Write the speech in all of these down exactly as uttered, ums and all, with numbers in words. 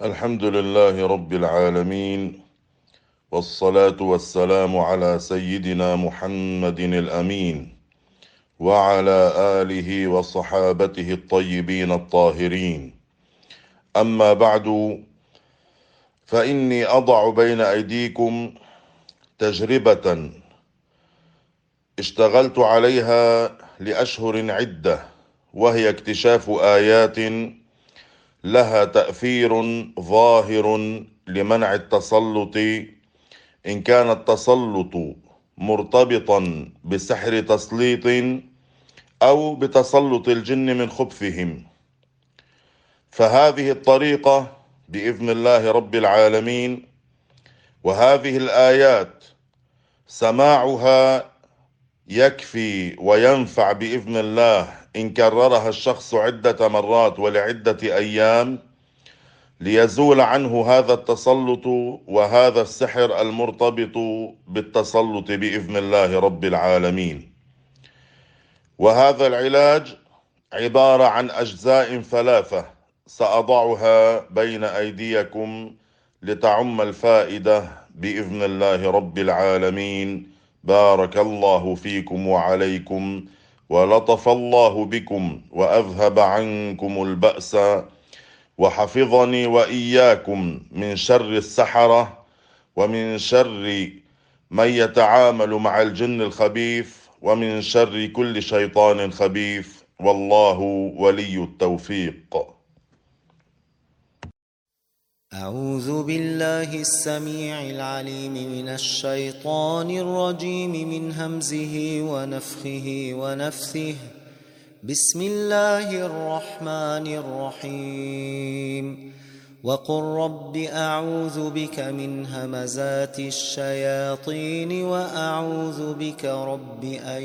الحمد لله رب العالمين، والصلاة والسلام على سيدنا محمد الأمين وعلى آله وصحابته الطيبين الطاهرين. أما بعد، فإني أضع بين أيديكم تجربة اشتغلت عليها لأشهر عدة، وهي اكتشاف آيات لها تأثير ظاهر لمنع التسلط، إن كان التسلط مرتبطا بسحر تسليط أو بتسلط الجن من خبثهم. فهذه الطريقة بإذن الله رب العالمين وهذه الآيات سماعها يكفي وينفع بإذن الله إن كررها الشخص عدة مرات ولعدة أيام، ليزول عنه هذا التسلط وهذا السحر المرتبط بالتسلط بإذن الله رب العالمين. وهذا العلاج عبارة عن أجزاء ثلاثة سأضعها بين أيديكم لتعم الفائدة بإذن الله رب العالمين. بارك الله فيكم وعليكم، ولطف الله بكم وأذهب عنكم البأس، وحفظني وإياكم من شر السحرة ومن شر من يتعامل مع الجن الخبيث ومن شر كل شيطان خبيث، والله ولي التوفيق. أعوذ بالله السميع العليم من الشيطان الرجيم من همزه ونفخه ونفثه. بسم الله الرحمن الرحيم. وقل رب أعوذ بك من همزات الشياطين وأعوذ بك رب أن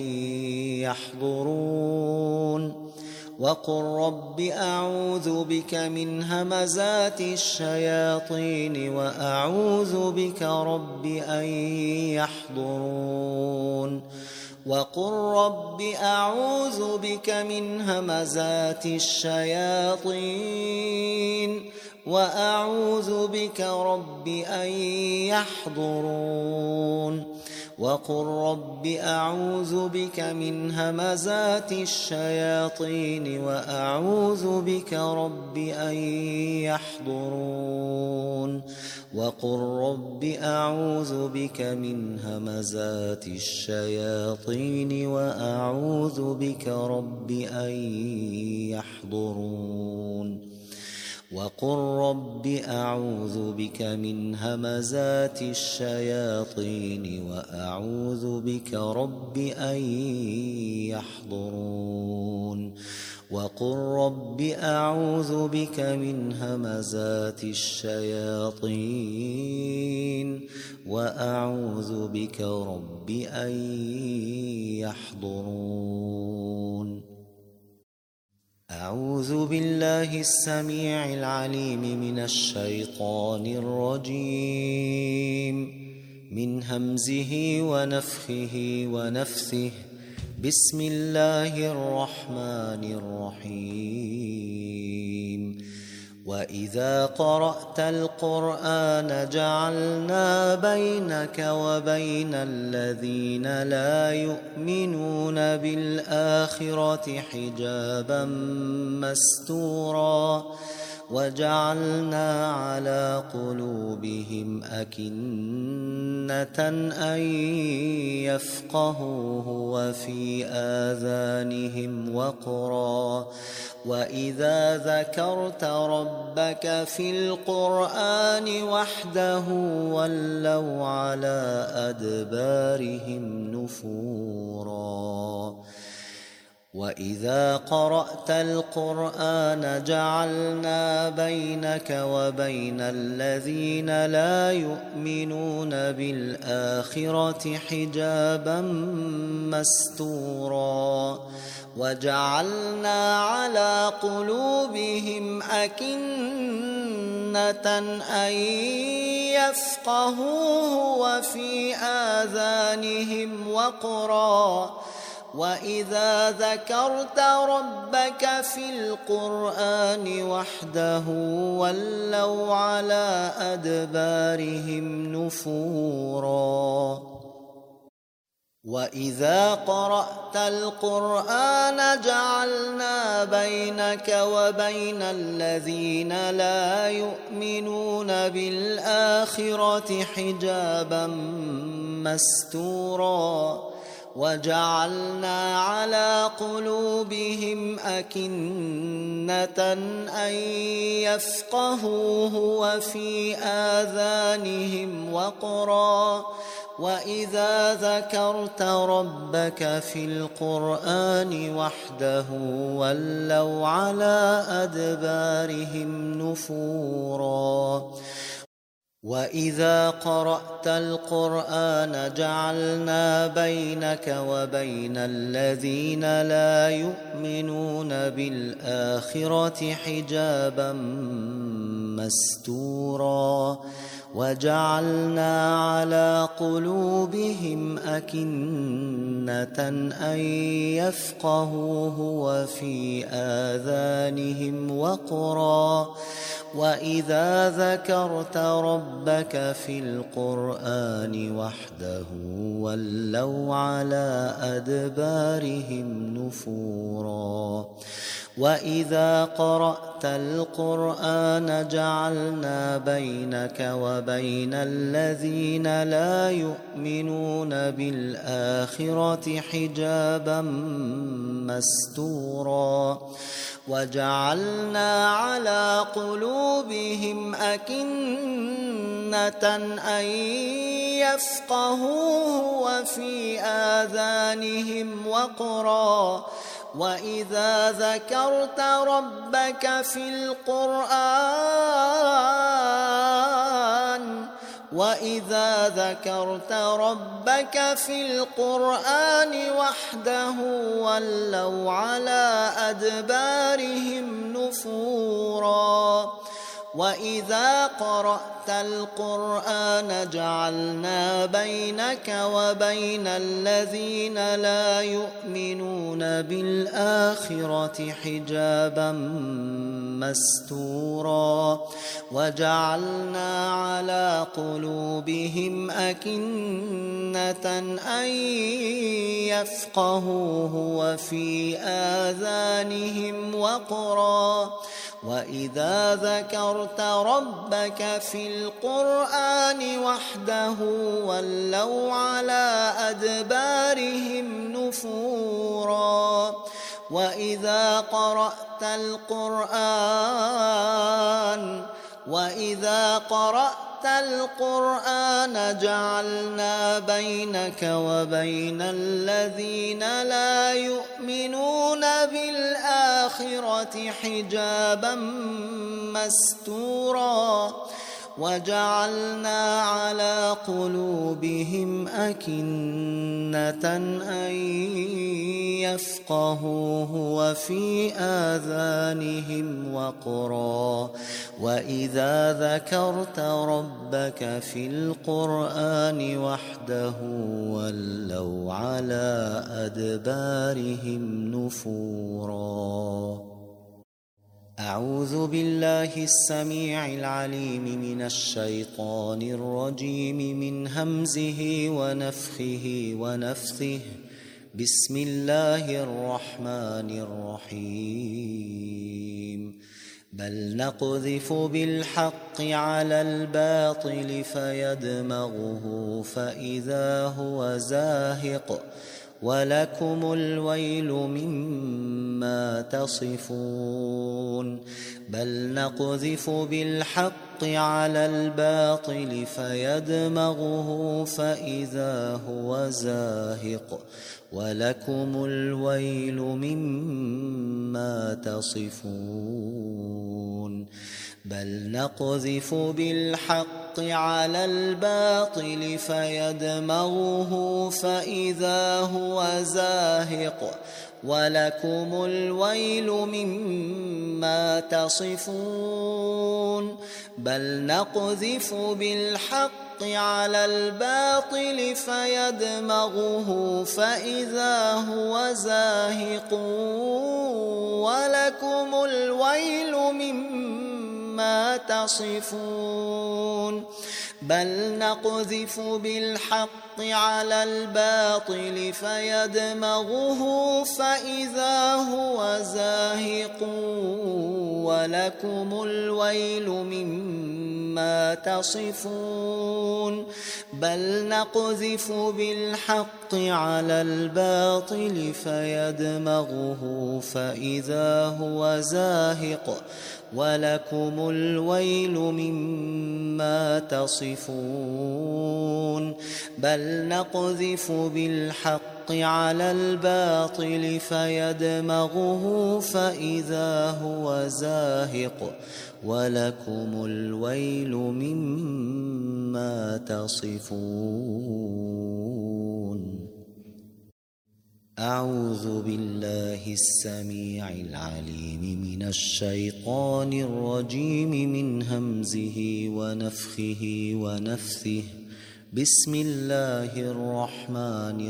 يحضرون. وقل رب أعوذ بك من همزات الشياطين وأعوذ بك رب أن يحضرون. وقل رب أعوذ بك من همزات الشياطين وأعوذ بك رب أن يحضرون. وقل رب أعوذ بك من همزات الشياطين وأعوذ بك رب أن يحضرون. وقل رب أعوذ بك من همزات الشياطين وأعوذ بك رب أن يحضرون. وقل رب أعوذ بك من همزات الشياطين وأعوذ بك رب أن يحضرون. وقل رب أعوذ بك من همزات الشياطين وأعوذ بك رب أن يحضرون. أعوذ بالله السميع العليم من الشيطان الرجيم من همزه ونفخه ونفثه. بسم الله الرحمن الرحيم. وإذا قرأت القرآن جعلنا بينك وبين الذين لا يؤمنون بالآخرة حجابا مستورا. وجعلنا على قلوبهم أكنة أن يفقهوه وفي آذانهم وقرا. وإذا ذكرت ربك في القرآن وحده ولوا على أدبارهم نفورا. وإذا قرأت القرآن جعلنا بينك وبين الذين لا يؤمنون بالآخرة حجابا مستورا. وجعلنا على قلوبهم أكنة أن يفقهوه وفي آذانهم وقرا. وإذا ذكرت ربك في القرآن وحده ولوا على أدبارهم نفورا وإذا قرأت القرآن جعلنا بينك وبين الذين لا يؤمنون بالآخرة حجابا مستورا وجعلنا على قلوبهم أكنة أن يفقهوه وفي آذانهم وقرا وإذا ذكرت ربك في القرآن وحده ولوا على أدبارهم نفورا وإذا قرأت القرآن جعلنا بينك وبين الذين لا يؤمنون بالآخرة حجابا مستورا وجعلنا على قلوبهم أكنة أن يفقهوه وفي آذانهم وقرا وإذا ذكرت ربك في القرآن وحده ولوا على أدبارهم نفورا وإذا قرأت القرآن جعلنا بينك وبين الذين لا يؤمنون بالآخرة حجابا مستورا وجعلنا على قلوبهم أكنة أن يفقهوه وفي آذانهم وقرا وإذا ذكرت ربك في القرآن وإذا ذكرت ربك في القرآن وحده ولوا على أدبارهم نفورا وإذا قرأت القرآن جعلنا بينك وبين الذين لا يؤمنون بالآخرة حجابا مستورا وجعلنا على قلوبهم أكنة أن يفقهوه وفي آذانهم وقرا وإذا ذكرت ربك في القرآن وحده ولوا على أدبارهم نفورا وإذا قرأت القرآن وإذا قرأت القرآن جعلنا بينك وبين الذين لا يؤمنون بالآخرة حجابا مستورا وجعلنا على قلوبهم أكنة أن يفقهوه وفي آذانهم وقرا وإذا ذكرت ربك في القرآن وحده ولوا على أدبارهم نفورا أعوذ بالله السميع العليم من الشيطان الرجيم من همزه ونفخه ونفثه بسم الله الرحمن الرحيم بل نقذف بالحق على الباطل فيدمغه فإذا هو زاهق ولكم الويل مما تصفون بل نقذف بالحق على الباطل فيدمغه فإذا هو زاهق ولكم الويل مما تصفون بل نقذف بالحق على الباطل فيدمغه فإذا هو زاهق ولكم الويل مما مما تصفون بل نقذف بالحق على الباطل فيدمغه فإذا هو زاهق ولكم الويل مما تصفون بل نقذف بالحق على الباطل فيدمغه فإذا هو زاهق ولكم الويل مما تصفون بل نقذف بالحق على الباطل فيدمغه فإذا هو زاهق ولكم الويل مما تصفون بل نقذف بالحق على الباطل فيدمغه فإذا هو زاهق ولكم الويل مما تصفون. أعوذ بالله السميع العليم من الشيطان الرجيم من همزه ونفخه ونفثه. بسم الله الرحمن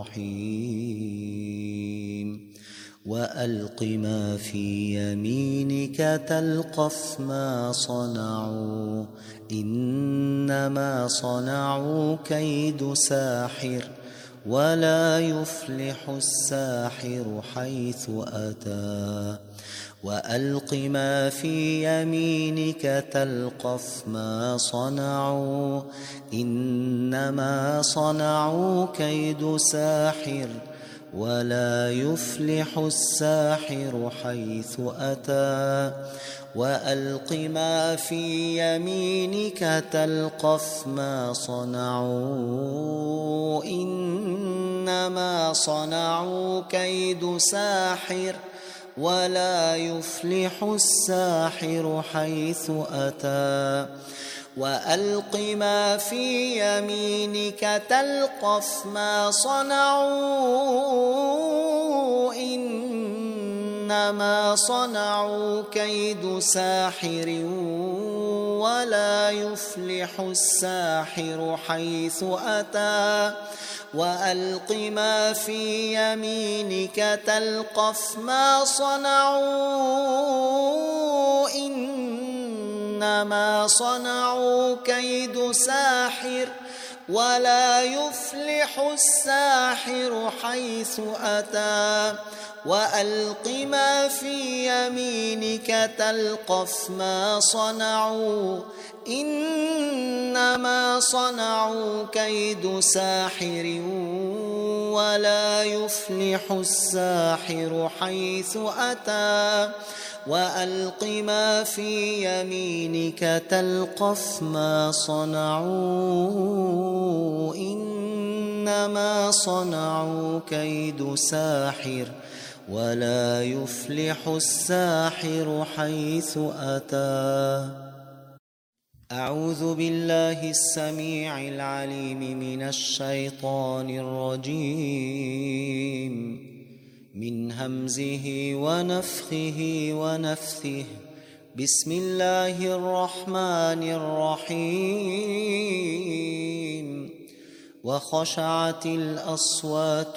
الرحيم. وألق ما في يمينك تلقف ما صنعوا إنما صنعوا كيد ساحر ولا يفلح الساحر حيث أتى. وألق ما في يمينك تلقف ما صنعوا إنما صنعوا كيد ساحر ولا يفلح الساحر حيث أتى. وألق ما في يمينك تلقف ما صنعوا إنما صنعوا كيد ساحر ولا يفلح الساحر حيث أتى. وألق ما في يمينك تلقف ما صنعوا إنما صنعوا كيد ساحر ولا يفلح الساحر حيث أتى. وألق ما في يمينك تلقف ما صنعوا إنما صنعوا كيد ساحر ولا يفلح الساحر حيث أتى. وألق ما في يمينك تلقف ما صنعوا إنما صنعوا كيد ساحر ولا يفلح الساحر حيث أتى. وألق ما في يمينك تلقف ما صنعوا إنما صنعوا كيد ساحر ولا يفلح الساحر حيث أتى. أعوذ بالله السميع العليم من الشيطان الرجيم من همزه ونفخه ونفثه. بسم الله الرحمن الرحيم. وخشعت الأصوات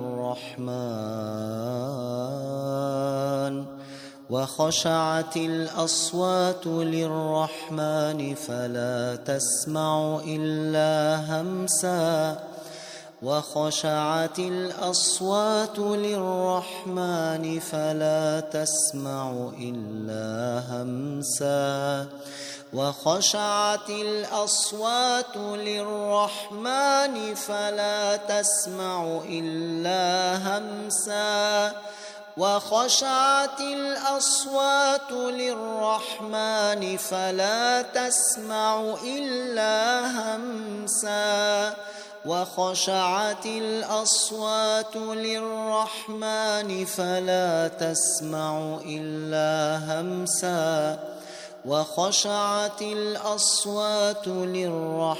للرحمن وخشعت الأصوات للرحمن فلا تسمع إلا همسا. وخشعت الأصوات للرحمن فلا تسمع إلا همسا. وخشعت الأصوات للرحمن فلا تسمع إلا همسا. وخشعت الأصوات للرحمن فلا تسمع إلا همسا. وخشعت الأصوات للرحمن فلا تسمع إلا همسا. وخشعت الأصوات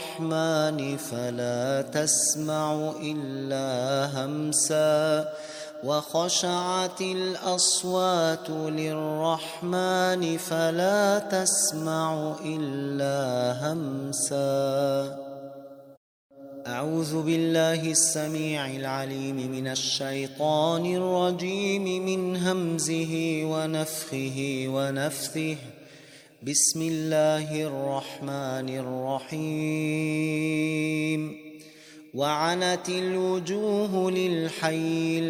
للرحمن فلا تسمع إلا همسا. وخشعت الأصوات للرحمن فلا تسمع إلا همسا. أعوذ بالله السميع العليم من الشيطان الرجيم من همزه ونفخه ونفثه. بسم الله الرحمن الرحيم. وعنت الوجوه للحي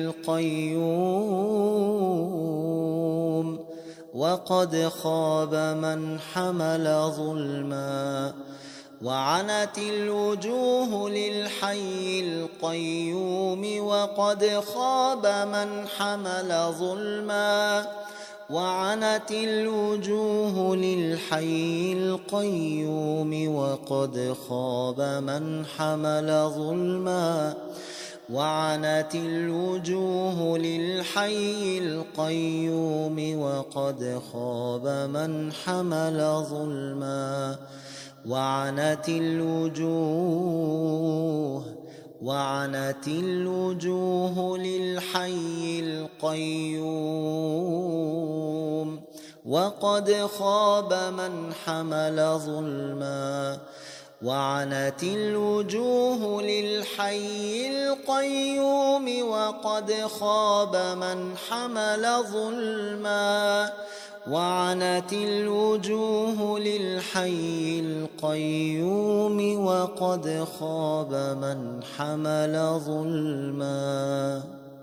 القيوم وقد خاب من حمل ظلما. وعنت الوجوه للحي القيوم وقد خاب من حمل ظلما. وعنت الوجوه للحي القيوم وقد خاب من حمل ظلما. وعنت الوجوه للحي القيوم وقد خاب من حمل ظلما. وعنت الوجوه وعنت الوجوه للحي القيوم وقد خاب من حمل ظلما. وعنت الوجوه للحي القيوم وقد خاب من حمل ظلما. وعنت الوجوه للحي القيوم وقد خاب من حمل ظلما.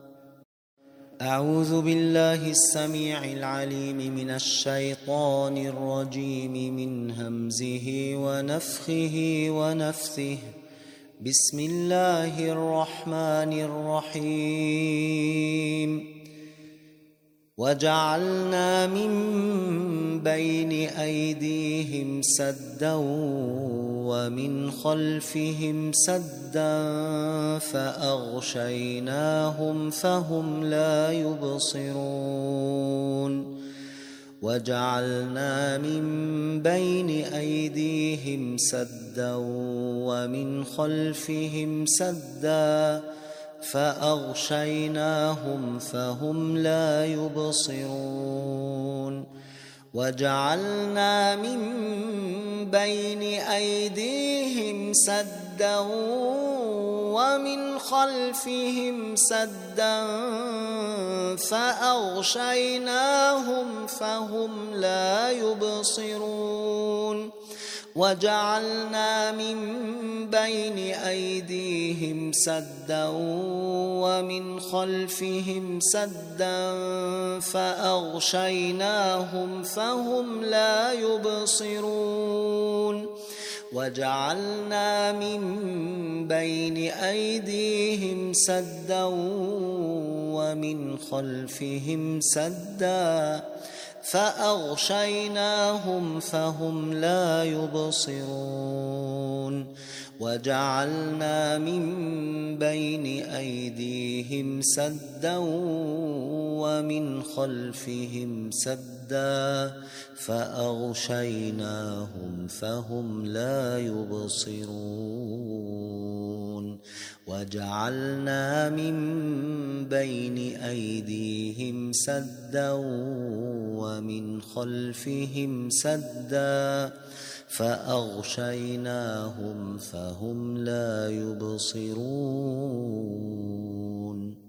أعوذ بالله السميع العليم من الشيطان الرجيم من همزه ونفخه ونفثه. بسم الله الرحمن الرحيم. وجعلنا من بين أيديهم سدا ومن خلفهم سدا فأغشيناهم فهم لا يبصرون. وجعلنا من بين أيديهم سدا ومن خلفهم سدا فأغشيناهم فهم لا يبصرون. وجعلنا من بين أيديهم سدا ومن خلفهم سدا فأغشيناهم فهم لا يبصرون. وجعلنا من بين أيديهم سدا ومن خلفهم سدا فأغشيناهم فهم لا يبصرون. وجعلنا من بين أيديهم سدا ومن خلفهم سدا فأغشيناهم فهم لا يبصرون. وجعلنا من بين أيديهم سدا ومن خلفهم سدا فأغشيناهم فهم لا يبصرون. وجعلنا من بين أيديهم سدا ومن خلفهم سدا فأغشيناهم فهم لا يبصرون.